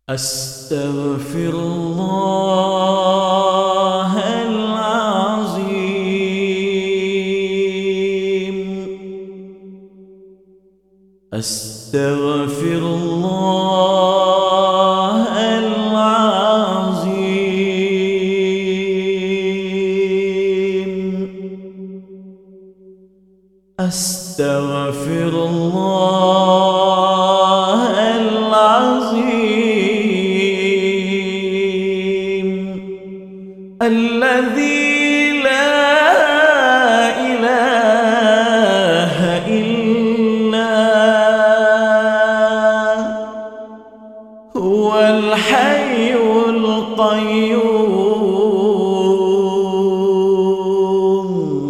أستغفر الله العظيم. أستغفر الله العظيم. أستغفر الله العظيم الذي لا إله إلا هو الحي القيوم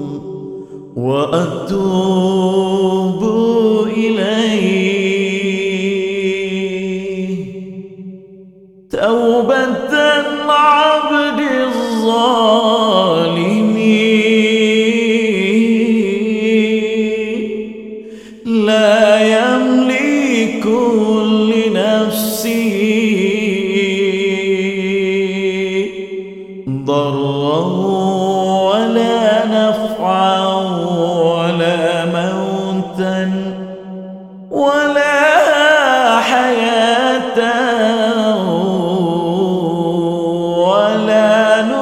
وأتوب إليه توبة العبد الظالم لا يملك لنفسه ضرا ولا نفعا ولا موتا ولا حياة ولا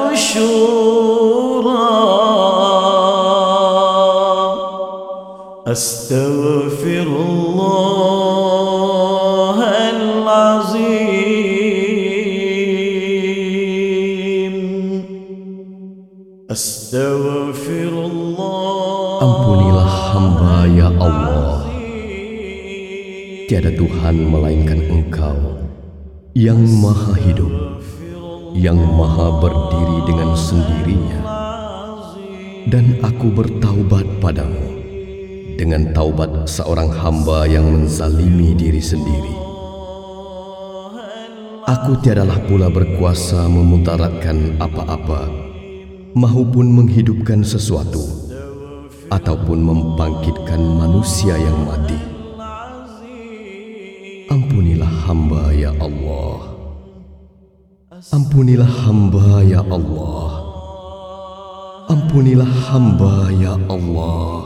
نشورا. أستغفر الله العظيم. أستغفر الله. Ampunilah hamba ya Allah. Tiada Tuhan melainkan Engkau yang maha hidup, yang maha berdiri dengan sendirinya. Dan aku bertaubat padamu dengan taubat seorang hamba yang menzalimi diri sendiri. Aku tiadalah pula berkuasa memudaratkan apa-apa maupun menghidupkan sesuatu ataupun membangkitkan manusia yang mati. Ampunilah hamba ya Allah. Ampunilah hamba ya Allah. Ampunilah hamba ya Allah.